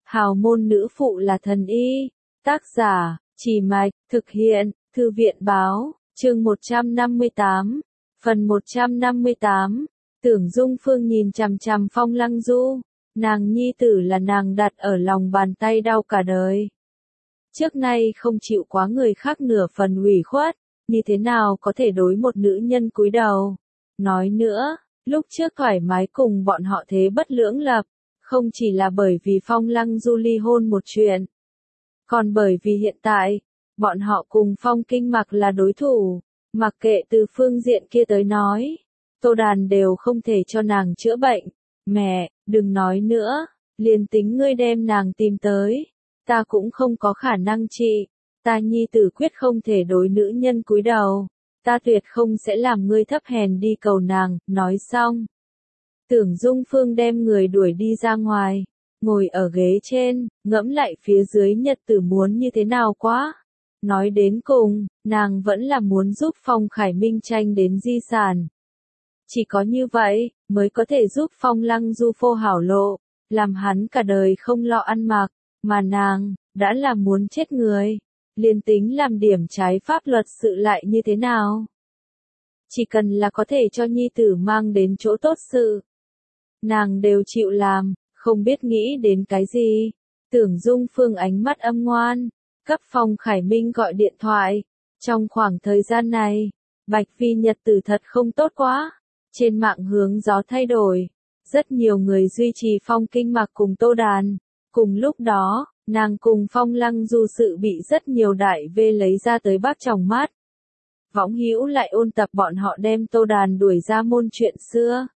Hào môn nữ phụ là thần y. Tác giả, Trì Mạch, thực hiện, Thư viện báo, chương 158, phần 158. Tưởng Dung Phương nhìn chằm chằm Phong Lăng Du, nàng nhi tử là nàng đặt ở lòng bàn tay đau cả đời. Trước nay không chịu quá người khác nửa phần ủy khuất, như thế nào có thể đối một nữ nhân cúi đầu. Nói nữa, lúc trước thoải mái cùng bọn họ thế bất lưỡng lập, không chỉ là bởi vì Phong Lăng Du ly hôn một chuyện, còn bởi vì hiện tại, bọn họ cùng Phong Kinh Mặc là đối thủ, mặc kệ từ phương diện kia tới nói, Tô Đàn đều không thể cho nàng chữa bệnh. Mẹ, đừng nói nữa, liền tính ngươi đem nàng tìm tới, ta cũng không có khả năng trị, ta nhi tử quyết không thể đối nữ nhân cúi đầu, ta tuyệt không sẽ làm ngươi thấp hèn đi cầu nàng. Nói xong, Tưởng Dung Phương đem người đuổi đi ra ngoài, ngồi ở ghế trên, ngẫm lại phía dưới nhật tử muốn như thế nào quá. Nói đến cùng, nàng vẫn là muốn giúp Phong Khải Minh tranh đến di sản. Chỉ có như vậy, mới có thể giúp Phong Lăng Du phô hảo lộ, làm hắn cả đời không lo ăn mặc, mà nàng, đã là muốn chết người. Liên tính làm điểm trái pháp luật sự lại như thế nào? Chỉ cần là có thể cho nhi tử mang đến chỗ tốt sự, nàng đều chịu làm, không biết nghĩ đến cái gì. Tưởng Dung Phương ánh mắt âm ngoan, cấp Phong Khải Minh gọi điện thoại. Trong khoảng thời gian này, Bạch Phi nhật tử thật không tốt quá. Trên mạng hướng gió thay đổi, rất nhiều người duy trì Phong Kinh Mặc cùng Tô Đàn. Cùng lúc đó, nàng cùng Phong Lăng Du sự bị rất nhiều đại vê lấy ra tới bác trong mắt. Võng hữu lại ôn tập bọn họ đem Tô Đàn đuổi ra môn chuyện xưa,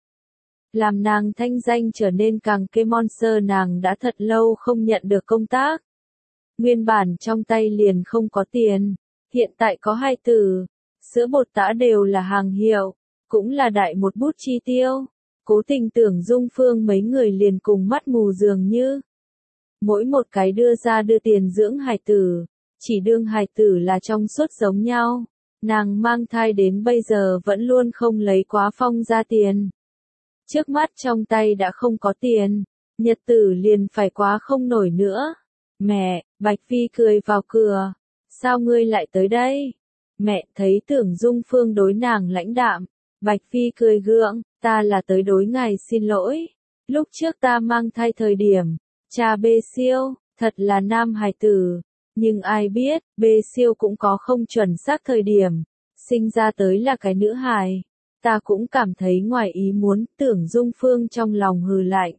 làm nàng thanh danh trở nên càng kê monster. Nàng đã thật lâu không nhận được công tác, nguyên bản trong tay liền không có tiền, hiện tại có hai từ, sữa bột tã đều là hàng hiệu, cũng là đại một bút chi tiêu. Cố Tình Tưởng Dung Phương mấy người liền cùng mắt mù dường như. Mỗi một cái đưa tiền dưỡng hài tử, chỉ đương hài tử là trong suốt giống nhau. Nàng mang thai đến bây giờ vẫn luôn không lấy quá Phong ra tiền. Trước mắt trong tay đã không có tiền, nhật tử liền phải quá không nổi nữa. Mẹ, Bạch Phi cười vào cửa, sao ngươi lại tới đây? Mẹ thấy Tưởng Dung Phương đối nàng lãnh đạm, Bạch Phi cười gượng, ta là tới đối ngài xin lỗi. Lúc trước ta mang thai thời điểm, cha Bê Siêu, thật là nam hài tử, nhưng ai biết, Bê Siêu cũng có không chuẩn xác thời điểm, sinh ra tới là cái nữ hài. Ta cũng cảm thấy ngoài ý muốn. Tưởng Dung Phương trong lòng hừ lạnh.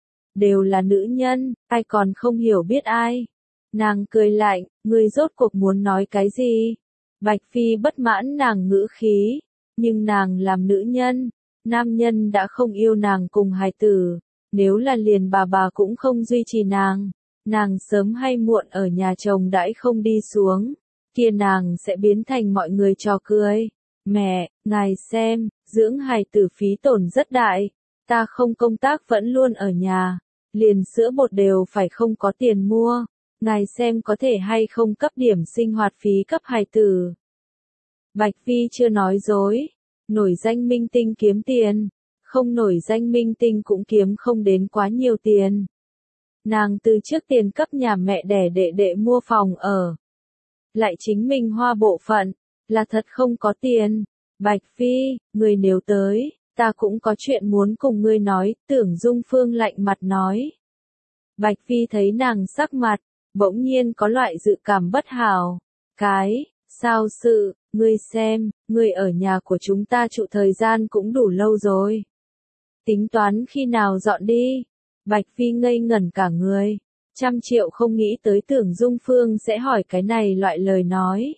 Đều là nữ nhân, ai còn không hiểu biết ai. Nàng cười lạnh, ngươi rốt cuộc muốn nói cái gì? Bạch Phi bất mãn nàng ngữ khí, nhưng nàng làm nữ nhân, nam nhân đã không yêu nàng cùng hài tử, nếu là liền bà cũng không duy trì nàng sớm hay muộn ở nhà chồng đãi không đi xuống, kia nàng sẽ biến thành mọi người trò cười. Mẹ, ngài xem, dưỡng hài tử phí tổn rất đại, ta không công tác vẫn luôn ở nhà, liền sữa bột đều phải không có tiền mua, ngài xem có thể hay không cấp điểm sinh hoạt phí cấp hài tử. Bạch Phi chưa nói dối, nổi danh minh tinh kiếm tiền, không nổi danh minh tinh cũng kiếm không đến quá nhiều tiền. Nàng từ trước tiền cấp nhà mẹ đẻ đệ đệ mua phòng ở, lại chính mình hoa bộ phận, là thật không có tiền. Bạch Phi, người nếu tới, ta cũng có chuyện muốn cùng ngươi nói. Tưởng Dung Phương lạnh mặt nói. Bạch Phi thấy nàng sắc mặt, bỗng nhiên có loại dự cảm bất hảo. Sao sự, ngươi xem, ngươi ở nhà của chúng ta trụ thời gian cũng đủ lâu rồi. Tính toán khi nào dọn đi? Bạch Phi ngây ngẩn cả người, 100 triệu không nghĩ tới Tưởng Dung Phương sẽ hỏi cái này loại lời nói.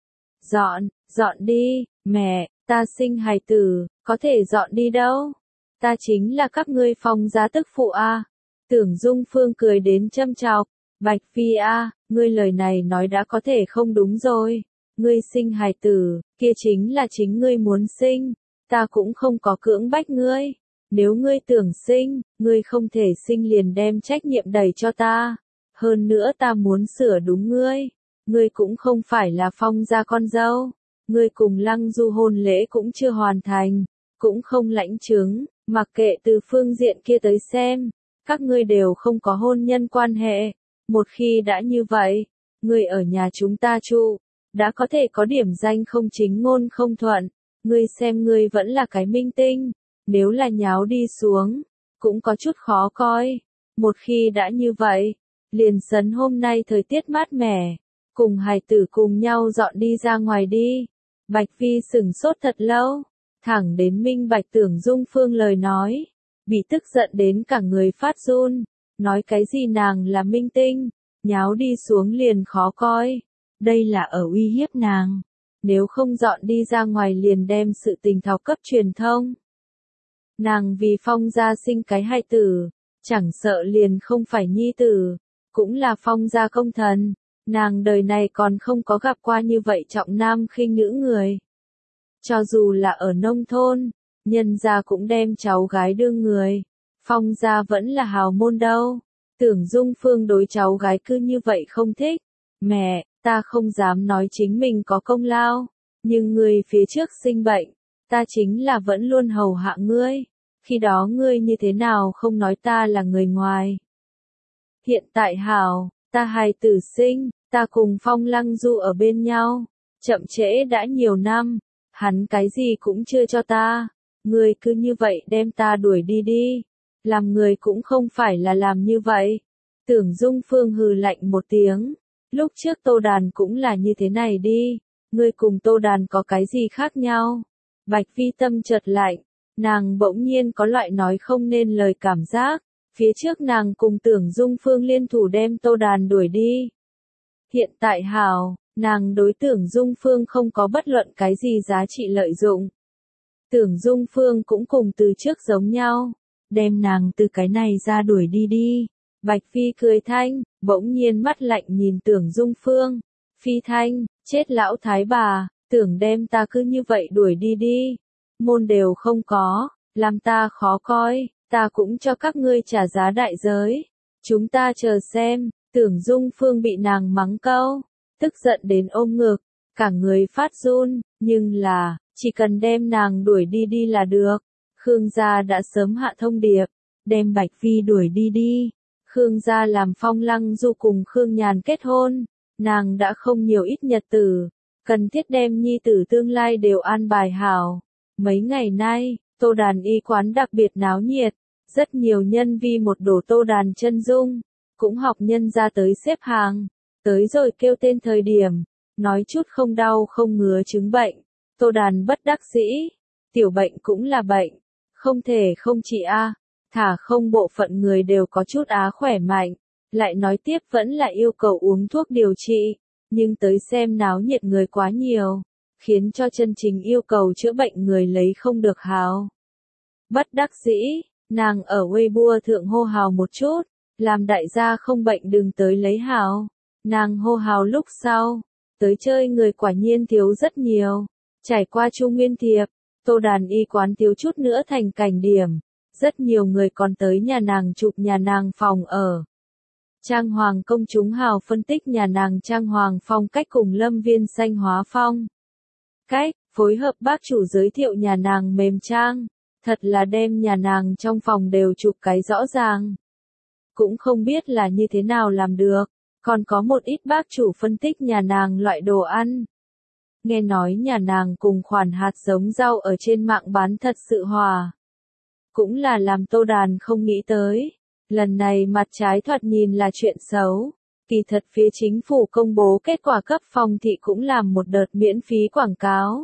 Dọn đi, mẹ, ta sinh hài tử, có thể dọn đi đâu? Ta chính là các ngươi Phong gia tức phụ a. Tưởng Dung Phương cười đến châm chọc, Bạch Phi a, ngươi lời này nói đã có thể không đúng rồi. Ngươi sinh hài tử, kia chính là chính ngươi muốn sinh, ta cũng không có cưỡng bách ngươi. Nếu ngươi tưởng sinh, ngươi không thể sinh liền đem trách nhiệm đẩy cho ta. Hơn nữa ta muốn sửa đúng ngươi. Ngươi cũng không phải là Phong gia con dâu. Ngươi cùng Lăng Du hôn lễ cũng chưa hoàn thành, cũng không lãnh chứng, mặc kệ từ phương diện kia tới xem, các ngươi đều không có hôn nhân quan hệ. Một khi đã như vậy, ngươi ở nhà chúng ta trụ, đã có thể có điểm danh không chính ngôn không thuận, ngươi xem ngươi vẫn là cái minh tinh, nếu là nháo đi xuống, cũng có chút khó coi. Một khi đã như vậy, liền sấn hôm nay thời tiết mát mẻ, cùng hài tử cùng nhau dọn đi ra ngoài đi. Bạch Vi sửng sốt thật lâu, thẳng đến minh bạch Tưởng Dung Phương lời nói, bị tức giận đến cả người phát run, nói cái gì nàng là minh tinh, nháo đi xuống liền khó coi, đây là ở uy hiếp nàng, nếu không dọn đi ra ngoài liền đem sự tình thọc cấp truyền thông. Nàng vì Phong gia sinh cái hài tử, chẳng sợ liền không phải nhi tử, cũng là Phong gia công thần, nàng đời này còn không có gặp qua như vậy trọng nam khinh nữ người. Cho dù là ở nông thôn, nhân gia cũng đem cháu gái đương người, Phong gia vẫn là hào môn đâu. Tưởng Dung Phương đối cháu gái cứ như vậy không thích. Mẹ, ta không dám nói chính mình có công lao, nhưng ngươi phía trước sinh bệnh, ta chính là vẫn luôn hầu hạ ngươi. Khi đó ngươi như thế nào không nói ta là người ngoài. Hiện tại hảo, ta hài tử sinh, ta cùng Phong Lăng Du ở bên nhau, chậm trễ đã nhiều năm, hắn cái gì cũng chưa cho ta, ngươi cứ như vậy đem ta đuổi đi đi, làm người cũng không phải là làm như vậy. Tưởng Dung Phương hừ lạnh một tiếng, lúc trước Tô Đàn cũng là như thế này đi, ngươi cùng Tô Đàn có cái gì khác nhau. Bạch Vi tâm chợt lạnh, nàng bỗng nhiên có loại nói không nên lời cảm giác, phía trước nàng cùng Tưởng Dung Phương liên thủ đem Tô Đàn đuổi đi. Hiện tại hảo, nàng đối Tưởng Dung Phương không có bất luận cái gì giá trị lợi dụng. Tưởng Dung Phương cũng cùng từ trước giống nhau, đem nàng từ cái này ra đuổi đi đi. Bạch Phi cười thanh, bỗng nhiên mắt lạnh nhìn Tưởng Dung Phương. Phi thanh, chết lão thái bà, tưởng đem ta cứ như vậy đuổi đi đi. Môn đều không có, làm ta khó coi, ta cũng cho các ngươi trả giá đại giới. Chúng ta chờ xem. Tưởng Dung Phương bị nàng mắng câu, tức giận đến ôm ngực, cả người phát run, nhưng là, chỉ cần đem nàng đuổi đi đi là được. Khương gia đã sớm hạ thông điệp, đem Bạch Phi đuổi đi đi. Khương gia làm Phong Lăng Du cùng Khương Nhàn kết hôn, nàng đã không nhiều ít nhật tử, cần thiết đem nhi tử tương lai đều an bài hảo. Mấy ngày nay, Tô Đàn y quán đặc biệt náo nhiệt, rất nhiều nhân vi một đổ Tô Đàn chân dung, cũng học nhân ra tới xếp hàng, tới rồi kêu tên thời điểm, nói chút không đau không ngứa chứng bệnh. Tô Đàn bất đắc dĩ, tiểu bệnh cũng là bệnh, không thể không trị a. Thả không bộ phận người đều có chút á khỏe mạnh, lại nói tiếp vẫn là yêu cầu uống thuốc điều trị, nhưng tới xem náo nhiệt người quá nhiều, khiến cho chân chính yêu cầu chữa bệnh người lấy không được hào. Bất đắc dĩ, nàng ở Weibo thượng hô hào một chút, làm đại gia không bệnh đừng tới lấy hào. Nàng hô hào lúc sau, tới chơi người quả nhiên thiếu rất nhiều. Trải qua Chu Nguyên Thiệp, Tô Đàn y quán thiếu chút nữa thành cảnh điểm. Rất nhiều người còn tới nhà nàng chụp nhà nàng phòng ở. Trang hoàng công chúng hào phân tích nhà nàng trang hoàng phong cách cùng Lâm Viên xanh hóa phong cách, phối hợp bác chủ giới thiệu nhà nàng mềm trang, thật là đem nhà nàng trong phòng đều chụp cái rõ ràng. Cũng không biết là như thế nào làm được, còn có một ít bác chủ phân tích nhà nàng loại đồ ăn. Nghe nói nhà nàng cùng khoản hạt giống rau ở trên mạng bán thật sự hòa. Cũng là làm Tô Đàn không nghĩ tới. Lần này mặt trái thoạt nhìn là chuyện xấu. Kỳ thật phía chính phủ công bố kết quả cấp Phong thị cũng làm một đợt miễn phí quảng cáo.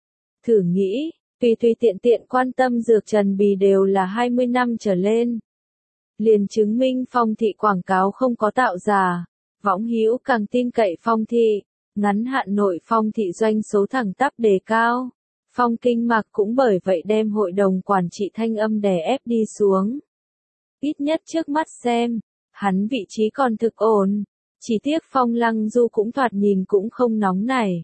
Thử nghĩ, tùy tiện tiện quan tâm dược trần bì đều là 20 năm trở lên. Liền chứng minh Phong thị quảng cáo không có tạo giả. Võng hữu càng tin cậy Phong thị, ngắn hạn nội Phong thị doanh số thẳng tắp đề cao. Phong Kinh Mạc cũng bởi vậy đem hội đồng quản trị thanh âm đè ép đi xuống. Ít nhất trước mắt xem, hắn vị trí còn thực ổn, chỉ tiếc Phong Lăng Du cũng thoạt nhìn cũng không nóng nảy.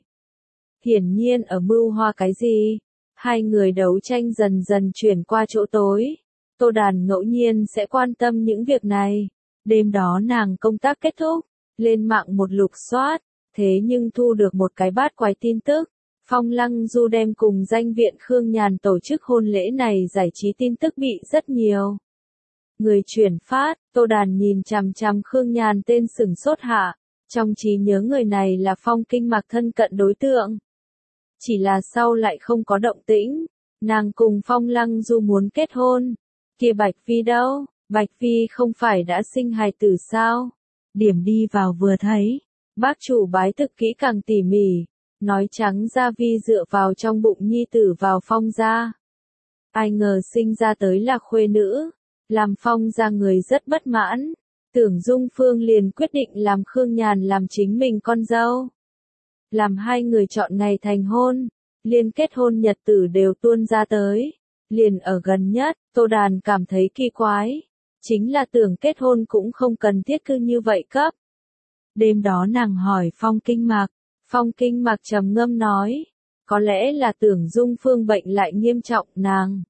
Hiển nhiên ở mưu hoa cái gì, hai người đấu tranh dần dần chuyển qua chỗ tối. Tô Đàn ngẫu nhiên sẽ quan tâm những việc này. Đêm đó nàng công tác kết thúc, lên mạng một lục soát, thế nhưng thu được một cái bát quái tin tức. Phong Lăng Du đem cùng danh viện Khương Nhàn tổ chức hôn lễ này giải trí tin tức bị rất nhiều. Người chuyển phát, Tô Đàn nhìn chằm chằm Khương Nhàn tên sửng sốt hạ, trong trí nhớ người này là Phong Kinh Mạc thân cận đối tượng. Chỉ là sau lại không có động tĩnh, nàng cùng Phong Lăng Du muốn kết hôn. Kia Bạch Phi đâu? Bạch Phi không phải đã sinh hài tử sao? Điểm đi vào vừa thấy, bác chủ bái thực kỹ càng tỉ mỉ, nói trắng ra Vi dựa vào trong bụng nhi tử vào Phong gia. Ai ngờ sinh ra tới là khuê nữ, làm Phong gia người rất bất mãn. Tưởng Dung Phương liền quyết định làm Khương Nhàn làm chính mình con dâu. Làm hai người chọn ngày thành hôn, liên kết hôn nhật tử đều tuôn ra tới. Liền ở gần nhất, Tô Đàn cảm thấy kỳ quái. Chính là tưởng kết hôn cũng không cần thiết cứ như vậy cấp. Đêm đó nàng hỏi Phong Kinh Mạc. Phong Kinh Mạc trầm ngâm nói. Có lẽ là tưởng Dung Phương bệnh lại nghiêm trọng nàng.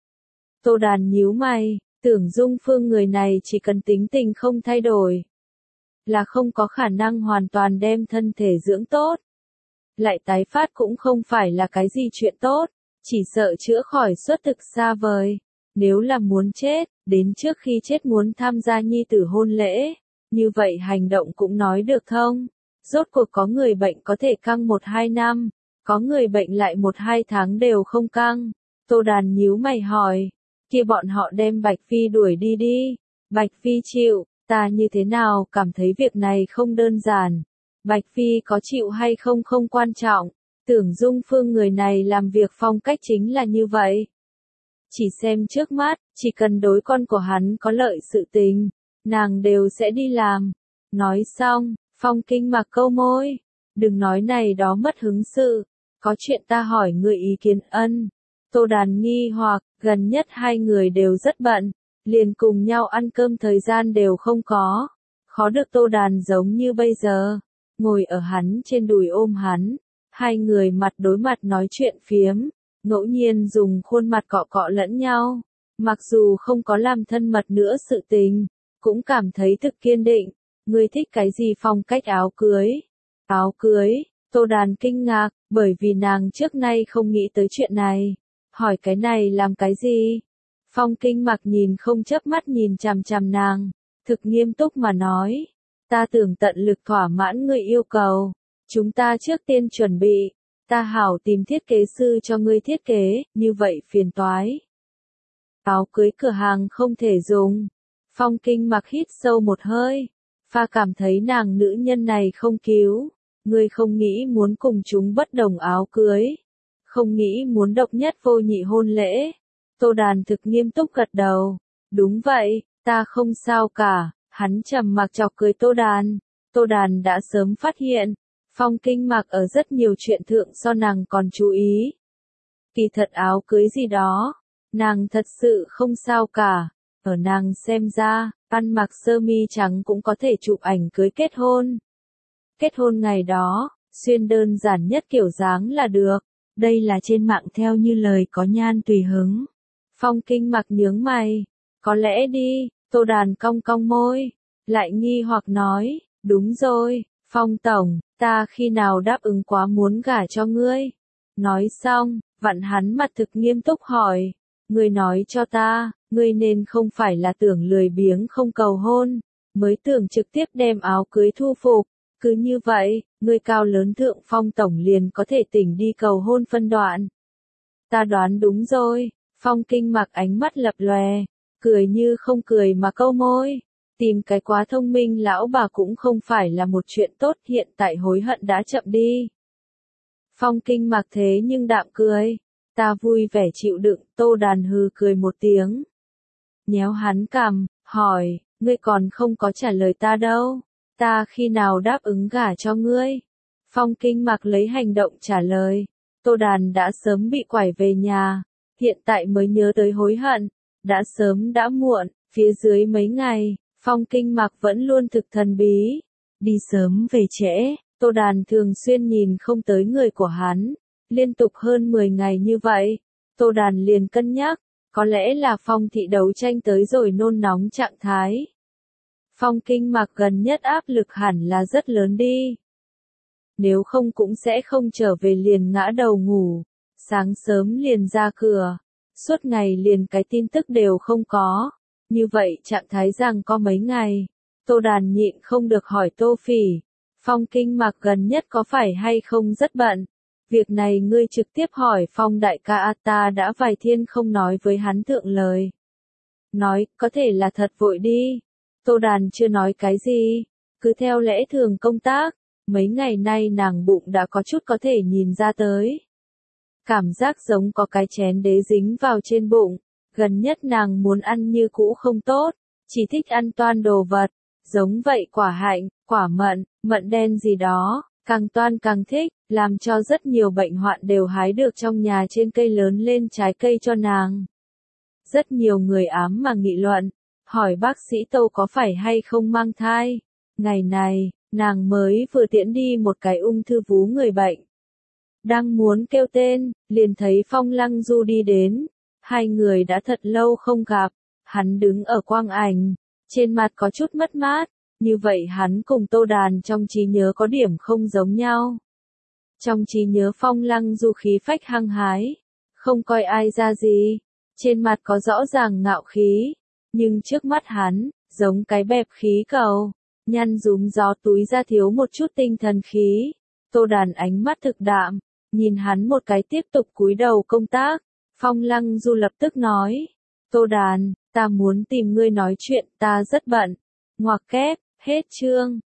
Tô Đàn nhíu mày. Tưởng Dung Phương người này chỉ cần tính tình không thay đổi, là không có khả năng hoàn toàn đem thân thể dưỡng tốt. Lại tái phát cũng không phải là cái gì chuyện tốt, chỉ sợ chữa khỏi suất thực xa vời. Nếu là muốn chết, đến trước khi chết muốn tham gia nhi tử hôn lễ, như vậy hành động cũng nói được thông. Rốt cuộc có người bệnh có thể căng 1-2 năm, có người bệnh lại 1-2 tháng đều không căng. Tô Đàn nhíu mày hỏi. Kia bọn họ đem Bạch Phi đuổi đi đi. Bạch Phi chịu, ta như thế nào cảm thấy việc này không đơn giản. Bạch Phi có chịu hay không không quan trọng. Tưởng Dung Phương người này làm việc phong cách chính là như vậy. Chỉ xem trước mắt, chỉ cần đối con của hắn có lợi sự tình, nàng đều sẽ đi làm. Nói xong, Phong Kinh Mạc câu môi. Đừng nói này đó mất hứng sự. Có chuyện ta hỏi người ý kiến ân. Tô Đàn nghi hoặc, gần nhất hai người đều rất bận, liền cùng nhau ăn cơm thời gian đều không có. Khó được Tô Đàn giống như bây giờ, ngồi ở hắn trên đùi ôm hắn, hai người mặt đối mặt nói chuyện phiếm, ngẫu nhiên dùng khuôn mặt cọ cọ lẫn nhau. Mặc dù không có làm thân mật nữa sự tình, cũng cảm thấy thực kiên định. Ngươi thích cái gì phong cách áo cưới? Áo cưới, Tô Đàn kinh ngạc, bởi vì nàng trước nay không nghĩ tới chuyện này. Hỏi cái này làm cái gì? Phong Kinh Mạc nhìn không chớp mắt nhìn chằm chằm nàng, thực nghiêm túc mà nói. Ta tưởng tận lực thỏa mãn người yêu cầu. Chúng ta trước tiên chuẩn bị. Ta hảo tìm thiết kế sư cho ngươi thiết kế, như vậy phiền toái. Áo cưới cửa hàng không thể dùng. Phong Kinh Mạc hít sâu một hơi. Pha cảm thấy nàng nữ nhân này không cứu. Ngươi không nghĩ muốn cùng chúng bất đồng áo cưới. Không nghĩ muốn độc nhất vô nhị hôn lễ. Tô Đàn thực nghiêm túc gật đầu. Đúng vậy, ta không sao cả. Hắn trầm mặc chọc cười Tô Đàn. Tô Đàn đã sớm phát hiện. Phong Kinh Mạc ở rất nhiều chuyện thượng so nàng còn chú ý. Kỳ thật áo cưới gì đó. Nàng thật sự không sao cả. Ở nàng xem ra, ăn mặc sơ mi trắng cũng có thể chụp ảnh cưới kết hôn. Kết hôn ngày đó, xuyên đơn giản nhất kiểu dáng là được. Đây là trên mạng theo như lời có nhan tùy hứng. Phong Kinh Mạc nhướng mày. Có lẽ đi, Tô Đàn cong cong môi. Lại nghi hoặc nói, đúng rồi, Phong Tổng, ta khi nào đáp ứng quá muốn gả cho ngươi. Nói xong, vặn hắn mặt thực nghiêm túc hỏi. Ngươi nói cho ta, ngươi nên không phải là tưởng lười biếng không cầu hôn, mới tưởng trực tiếp đem áo cưới thu phục. Cứ như vậy, ngươi cao lớn thượng Phong Tổng liền có thể tỉnh đi cầu hôn phân đoạn. Ta đoán đúng rồi. Phong Kinh Mạc ánh mắt lập lòe, cười như không cười mà câu môi. Tìm cái quá thông minh lão bà cũng không phải là một chuyện tốt, hiện tại hối hận đã chậm đi. Phong Kinh Mạc thế nhưng đạm cười. Ta vui vẻ chịu đựng. Tô Đàn hừ cười một tiếng. Nhéo hắn cằm, hỏi, ngươi còn không có trả lời ta đâu. Ta khi nào đáp ứng gả cho ngươi? Phong Kinh Mạc lấy hành động trả lời. Tô Đàn đã sớm bị quải về nhà. Hiện tại mới nhớ tới hối hận. Đã sớm đã muộn. Phía dưới mấy ngày, Phong Kinh Mạc vẫn luôn thực thần bí. Đi sớm về trễ. Tô Đàn thường xuyên nhìn không tới người của hắn. Liên tục hơn 10 ngày như vậy. Tô Đàn liền cân nhắc. Có lẽ là Phong thị đấu tranh tới rồi nôn nóng trạng thái. Phong Kinh Mạc gần nhất áp lực hẳn là rất lớn đi. Nếu không cũng sẽ không trở về liền ngã đầu ngủ. Sáng sớm liền ra cửa. Suốt ngày liền cái tin tức đều không có. Như vậy trạng thái rằng có mấy ngày. Tô Đàn nhịn không được hỏi Tô Phỉ. Phong Kinh Mạc gần nhất có phải hay không rất bận? Việc này ngươi trực tiếp hỏi Phong đại ca, ta đã vài thiên không nói với hắn thượng lời. Nói, có thể là thật vội đi. Tô Đàn chưa nói cái gì, cứ theo lẽ thường công tác. Mấy ngày nay nàng bụng đã có chút có thể nhìn ra tới. Cảm giác giống có cái chén đế dính vào trên bụng. Gần nhất nàng muốn ăn như cũ không tốt, chỉ thích ăn toan đồ vật. Giống vậy quả hạnh, quả mận, mận đen gì đó, càng toan càng thích, làm cho rất nhiều bệnh hoạn đều hái được trong nhà trên cây lớn lên trái cây cho nàng. Rất nhiều người ám mà nghị luận, hỏi bác sĩ Tô có phải hay không mang thai. Ngày này, nàng mới vừa tiễn đi một cái ung thư vú người bệnh. Đang muốn kêu tên, liền thấy Phong Lăng Du đi đến. Hai người đã thật lâu không gặp, hắn đứng ở quang ảnh, trên mặt có chút mất mát, như vậy hắn cùng Tô Đàn trong trí nhớ có điểm không giống nhau. Trong trí nhớ Phong Lăng Du khí phách hăng hái, không coi ai ra gì, trên mặt có rõ ràng ngạo khí, nhưng trước mắt hắn, giống cái bẹp khí cầu, nhăn rúm gió túi ra thiếu một chút tinh thần khí. Tô Đàn ánh mắt thực đạm, nhìn hắn một cái tiếp tục cúi đầu công tác. Phong Lăng Du lập tức nói, Tô Đàn, ta muốn tìm ngươi nói chuyện, ta rất bận. Ngoặc kép, hết chương.